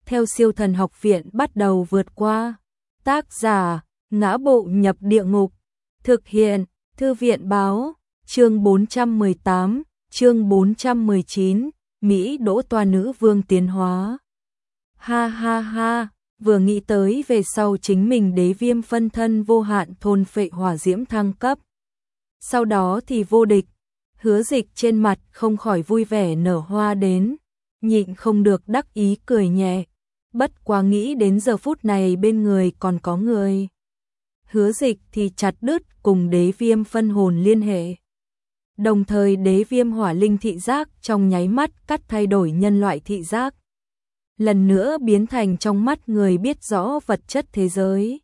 theo Siêu Thần Học Viện bắt đầu vượt qua. Tác giả: Ngã Bộ Nhập Địa Ngục. Thực hiện: Thư viện báo. Chương 418, chương 419, Mỹ Đỗ Toa Nữ Vương tiến hóa. Ha ha ha, vừa nghĩ tới về sau chính mình đế viêm phân thân vô hạn thôn phệ hỏa diễm thăng cấp. Sau đó thì vô địch, Hứa Dịch trên mặt không khỏi vui vẻ nở hoa đến, nhịn không được đắc ý cười nhẹ. Bất quá nghĩ đến giờ phút này bên người còn có người. Hứa Dịch thì chặt đứt cùng đế viêm phân hồn liên hệ. Đồng thời đế viêm hỏa linh thị giác trong nháy mắt cắt thay đổi nhân loại thị giác. Lần nữa biến thành trong mắt người biết rõ vật chất thế giới.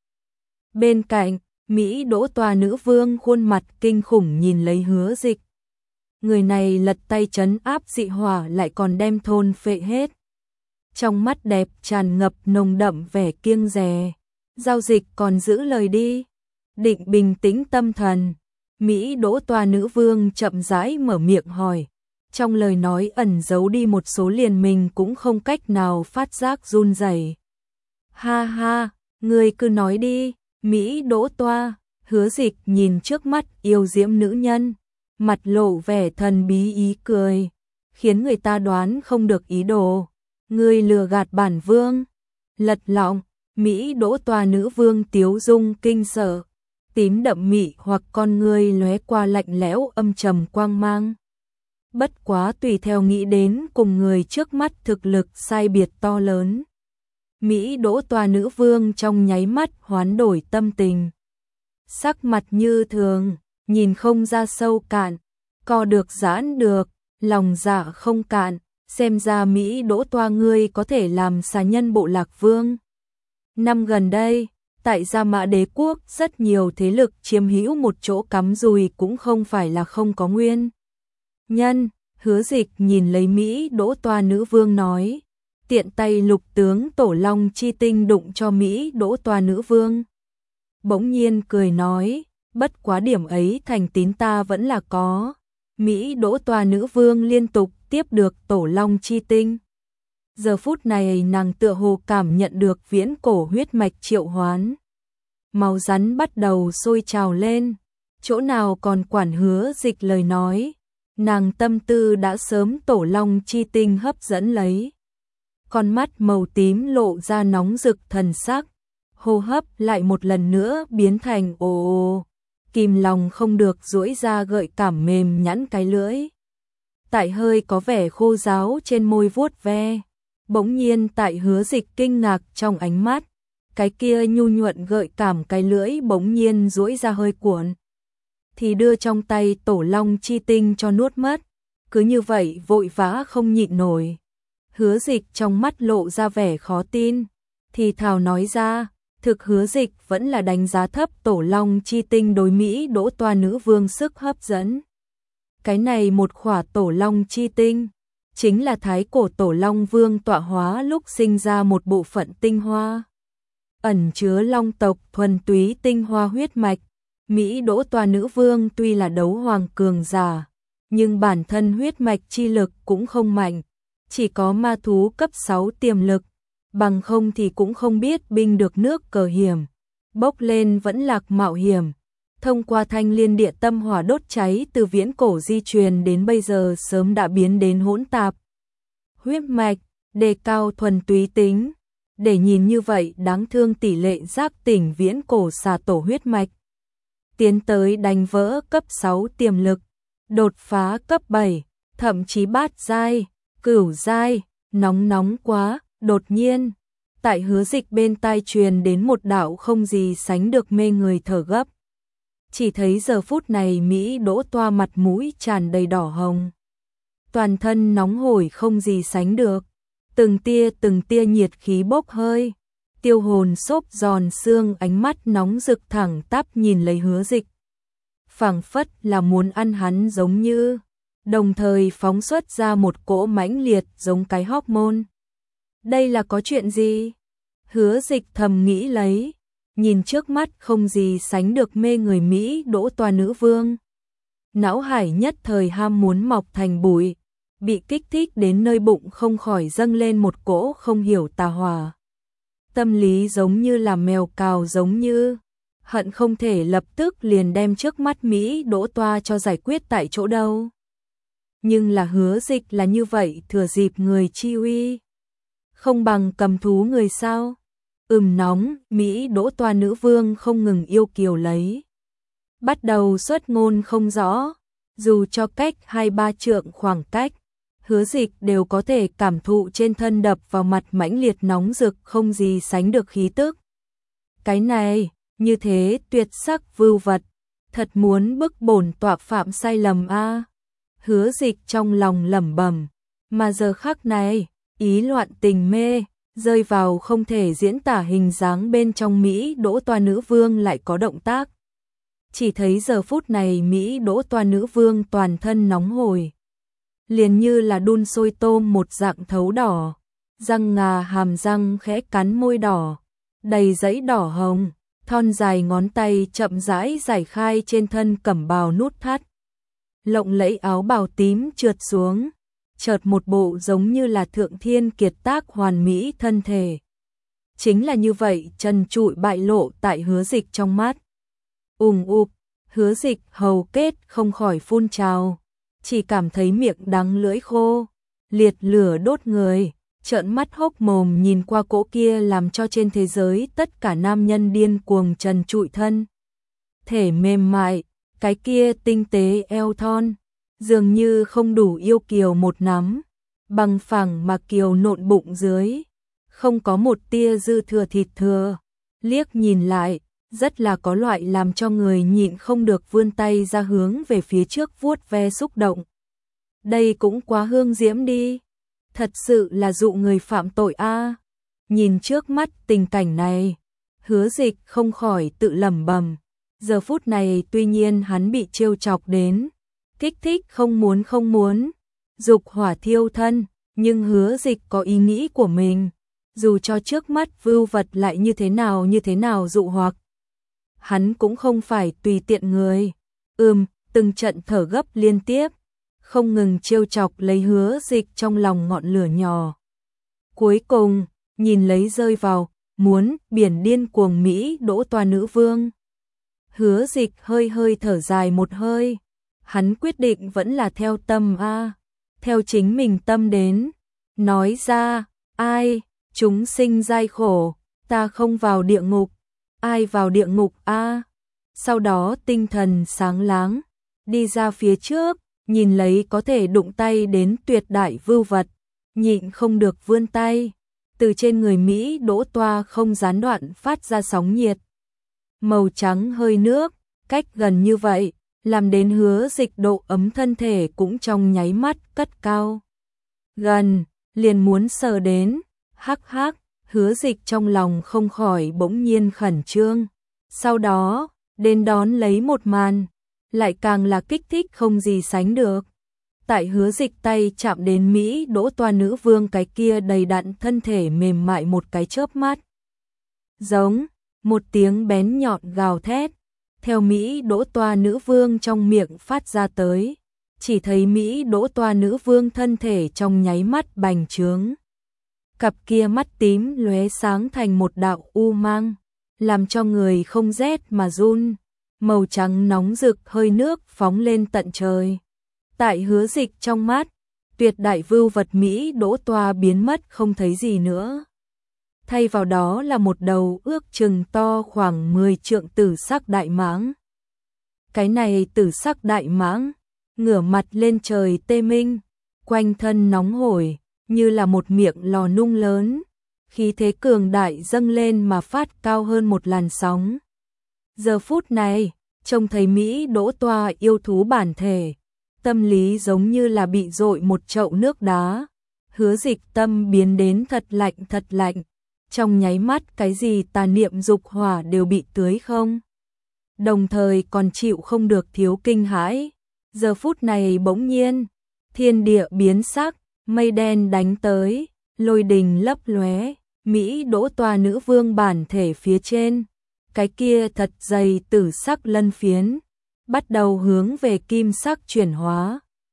Bên cạnh, Mỹ Đỗ Toa Nữ Vương khuôn mặt kinh khủng nhìn lấy Hứa Dịch. Người này lật tay trấn áp dị hỏa lại còn đem thôn phệ hết. Trong mắt đẹp tràn ngập nồng đậm vẻ kiêng dè. Giao dịch còn giữ lời đi. Định bình tĩnh tâm thần. Mỹ Đỗ Toa Nữ Vương chậm rãi mở miệng hỏi. Trong lời nói ẩn giấu đi một số liền mình cũng không cách nào phát giác run rẩy. Ha ha, ngươi cứ nói đi. Mỹ Đỗ Toa. Hứa Dịch nhìn trước mắt yêu diễm nữ nhân, mặt lộ vẻ thần bí ý cười, khiến người ta đoán không được ý đồ. Ngươi lừa gạt bản vương. Lật lọng. Mỹ Đỗ Toa Nữ Vương tiếu dung kinh sợ, tím đậm mị hoặc con ngươi lóe qua lạnh lẽo âm trầm quang mang. Bất quá tùy theo nghĩ đến cùng người trước mắt thực lực sai biệt to lớn. Mỹ Đỗ Toa Nữ Vương trong nháy mắt hoán đổi tâm tình. Sắc mặt như thường, nhìn không ra sâu cạn, co được giãn được, lòng dạ không cạn, xem ra Mỹ Đỗ Toa ngươi có thể làm xà nhân bộ lạc vương. Năm gần đây, tại Gia Mã Đế quốc rất nhiều thế lực chiếm hữu một chỗ cắm rùi cũng không phải là không có nguyên nhân. Hứa Dịch nhìn lấy Mỹ Đỗ Toa Nữ Vương nói, tiện tay lục tướng Tổ Long chi tinh đụng cho Mỹ Đỗ Toa Nữ Vương. Bỗng nhiên cười nói, bất quá điểm ấy thành tín ta vẫn là có. Mỹ Đỗ Toa Nữ Vương liên tục tiếp được Tổ Long chi tinh. Giờ phút này nàng tựa hồ cảm nhận được viễn cổ huyết mạch triệu hoán. Máu rắn bắt đầu sôi trào lên, chỗ nào còn quản Hứa Dịch lời nói. Nàng tâm tư đã sớm Tổ Long chi tinh hấp dẫn lấy. Con mắt màu tím lộ ra nóng rực thần sắc, hô hấp lại một lần nữa biến thành ồ ồ, kìm lòng không được duỗi ra gợi cảm mềm nhẵn cái lưỡi. Tại hơi có vẻ khô ráo trên môi vuốt ve, bỗng nhiên tại Hứa Dịch kinh ngạc trong ánh mắt, cái kia nhu nhuận gợi cảm cái lưỡi bỗng nhiên duỗi ra hơi cuộn, thì đưa trong tay Tổ Long chi tinh cho nuốt mất. Cứ như vậy vội vã không nhịn nổi. Hứa Dịch trong mắt lộ ra vẻ khó tin, thì thào nói ra, thực Hứa Dịch vẫn là đánh giá thấp Tổ Long chi tinh đối Mỹ Đỗ Toa Nữ Vương sức hấp dẫn. Cái này một khỏa Tổ Long chi tinh, chính là thái cổ Tổ Long Vương tọa hóa lúc sinh ra một bộ phận tinh hoa, ẩn chứa long tộc thuần túy tinh hoa huyết mạch. Mỹ Đỗ Toa Nữ Vương tuy là đấu hoàng cường giả, nhưng bản thân huyết mạch chi lực cũng không mạnh, chỉ có ma thú cấp 6 tiềm lực, bằng không thì cũng không biết binh được nước cờ hiểm, bốc lên vẫn lạc mạo hiểm. Thông qua thanh liên địa tâm hỏa đốt cháy từ viễn cổ di truyền đến bây giờ sớm đã biến đến hỗn tạp. Huyết mạch, đề cao thuần túy tính, để nhìn như vậy đáng thương tỷ lệ giác tỉnh viễn cổ xà tổ huyết mạch. Tiến tới đánh vỡ cấp 6 tiềm lực, đột phá cấp 7, thậm chí bát giai, cửu giai, nóng quá. Đột nhiên, tại Hứa Dịch bên tai truyền đến một đạo không gì sánh được mê người thở gấp. Chỉ thấy giờ phút này Mỹ Đỗ Toa mặt mũi tràn đầy đỏ hồng, toàn thân nóng hổi không gì sánh được, từng tia nhiệt khí bốc hơi, tiêu hồn xốp giòn xương, ánh mắt nóng rực thẳng tắp nhìn lấy Hứa Dịch, phảng phất là muốn ăn hắn giống như, đồng thời phóng xuất ra một cỗ mãnh liệt giống cái hormone. Đây là có chuyện gì? Hứa Dịch thầm nghĩ lấy, nhìn trước mắt không gì sánh được mê người Mỹ Đỗ Toa Nữ Vương. Não hải nhất thời ham muốn mọc thành bụi, bị kích thích đến nơi bụng không khỏi dâng lên một cỗ không hiểu tà hỏa. Tâm lý giống như là mèo cào, giống như hận không thể lập tức liền đem trước mắt Mỹ Đỗ Toa cho giải quyết tại chỗ đâu. Nhưng là Hứa Dịch là như vậy, thừa dịp người chi uy, không bằng cầm thú người sao? Nóng, Mỹ Đỗ Toa nữ vương không ngừng yêu kiều lấy. Bắt đầu xuất ngôn không rõ, dù cho cách 2-3 trượng khoảng cách, Hứa Dịch đều có thể cảm thụ trên thân đập vào mặt mãnh liệt nóng rực không gì sánh được khí tức. Cái này, như thế tuyệt sắc vưu vật, thật muốn bức bổn tọa phạm sai lầm a. Hứa Dịch trong lòng lẩm bẩm, mà giờ khắc này, ý loạn tình mê, rơi vào không thể diễn tả hình dáng bên trong Mỹ Đỗ Toa nữ vương lại có động tác. Chỉ thấy giờ phút này Mỹ Đỗ Toa nữ vương toàn thân nóng hổi, liền như là đun sôi tôm một dạng thấu đỏ, răng ngà hàm răng khẽ cắn môi đỏ, đầy dãy đỏ hồng, thon dài ngón tay chậm rãi giải khai trên thân cẩm bào nút thắt. Lộng lẫy áo bào tím trượt xuống, chợt một bộ giống như là thượng thiên kiệt tác hoàn mỹ thân thể. Chính là như vậy, trần trụi bại lộ tại Hứa Dịch trong mắt. Hứa Dịch hầu kết không khỏi phun trào, chỉ cảm thấy miệng đắng lưỡi khô, liệt lửa đốt người, trợn mắt hốc mồm nhìn qua cỗ kia làm cho trên thế giới tất cả nam nhân điên cuồng trần trụi thân. Thể mềm mại, cái kia tinh tế eo thon, dường như không đủ yêu kiều một nắm, bằng phẳng mà kiều nộn bụng dưới, không có một tia dư thừa thịt thừa, liếc nhìn lại, rất là có loại làm cho người nhịn không được vươn tay ra hướng về phía trước vuốt ve xúc động. Đây cũng quá hương diễm đi, thật sự là dụ người phạm tội a. Nhìn trước mắt tình cảnh này, Hứa Dịch không khỏi tự lẩm bẩm, giờ phút này tuy nhiên hắn bị trêu chọc đến, kích thích không muốn, dục hỏa thiêu thân, nhưng Hứa Dịch có ý nghĩ của mình, dù cho trước mắt vưu vật lại như thế nào dụ hoặc, hắn cũng không phải tùy tiện người. Từng trận thở gấp liên tiếp, không ngừng trêu chọc lấy Hứa Dịch trong lòng ngọn lửa nhỏ. Cuối cùng, nhìn lấy rơi vào, muốn biển điên cuồng Mỹ Đỗ Toa nữ vương. Hứa Dịch hơi thở dài một hơi, hắn quyết định vẫn là theo tâm a, theo chính mình tâm đến, nói ra, ai, chúng sinh gian khổ, ta không vào địa ngục, ai vào địa ngục a? Sau đó tinh thần sáng láng, đi ra phía trước, nhìn lấy có thể đụng tay đến tuyệt đại vưu vật, nhịn không được vươn tay, từ trên người Mỹ Đỗ Toa không gián đoạn phát ra sóng nhiệt. Màu trắng hơi nước, cách gần như vậy, làm đến Hứa Dịch độ ấm thân thể cũng trong nháy mắt cất cao. Gần, liền muốn sờ đến, hắc, Hứa Dịch trong lòng không khỏi bỗng nhiên khẩn trương. Sau đó, đến đón lấy một màn, lại càng là kích thích không gì sánh được. Tại Hứa Dịch tay chạm đến Mỹ Đỗ Toa nữ vương cái kia đầy đặn thân thể mềm mại một cái chớp mắt. Giống, một tiếng bén nhọn gào thét, theo Mỹ Đỗ Toa nữ vương trong miệng phát ra tới, chỉ thấy Mỹ Đỗ Toa nữ vương thân thể trong nháy mắt bành trướng. Cặp kia mắt tím lóe sáng thành một đạo u mang, làm cho người không rét mà run, màu trắng nóng rực hơi nước phóng lên tận trời. Tại Hứa Dịch trong mắt, tuyệt đại vưu vật Mỹ Đỗ Toa biến mất không thấy gì nữa. Thay vào đó là một đầu ước chừng to khoảng 10 trượng tử sắc đại mãng. Cái này tử sắc đại mãng, ngửa mặt lên trời tê minh, quanh thân nóng hổi, như là một miệng lò nung lớn, khí thế cường đại dâng lên mà phát cao hơn một làn sóng. Giờ phút này, trông thấy Mỹ Đỗ Toa yêu thú bản thể, tâm lý giống như là bị dội một chậu nước đá, Hứa Dịch tâm biến đến thật lạnh, trong nháy mắt cái gì tà niệm dục hỏa đều bị tưới không. Đồng thời còn chịu không được thiếu kinh hãi, giờ phút này bỗng nhiên, thiên địa biến sắc, mây đen đánh tới, lôi đình lấp lóe, Mỹ Đỗ Toa nữ vương bản thể phía trên, cái kia thật dày tử sắc lân phiến, bắt đầu hướng về kim sắc chuyển hóa,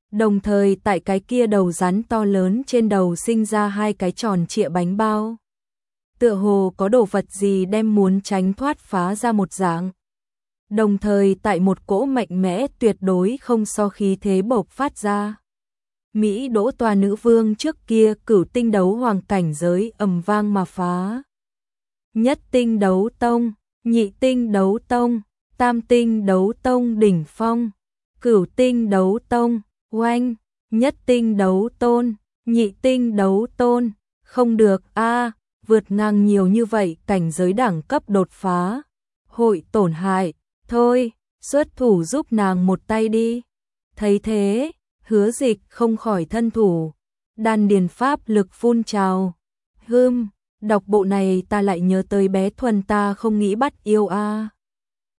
Đồng thời tại cái kia đầu rắn to lớn trên đầu sinh ra hai cái tròn trịa bánh bao. Tựa hồ có đồ vật gì đem muốn tránh thoát phá ra một dạng. Đồng thời tại một cỗ mạnh mẽ tuyệt đối không so khí thế bộc phát ra. Mỹ Đỗ tòa nữ vương trước kia cửu tinh đấu hoàng cảnh giới ầm vang mà phá. Nhất tinh đấu tông, nhị tinh đấu tông, tam tinh đấu tông đỉnh phong, cửu tinh đấu tông, oanh, nhất tinh đấu tôn, nhị tinh đấu tôn, không được a, vượt ngang nhiều như vậy cảnh giới đẳng cấp đột phá, hội tổn hại, thôi, xuất thủ giúp nàng một tay đi. Thấy thế, Hứa Dịch không khỏi thân thủ, đan điền pháp lực phun trào. Đọc bộ này ta lại nhớ tới bé Thuần ta không nghĩ bắt yêu a.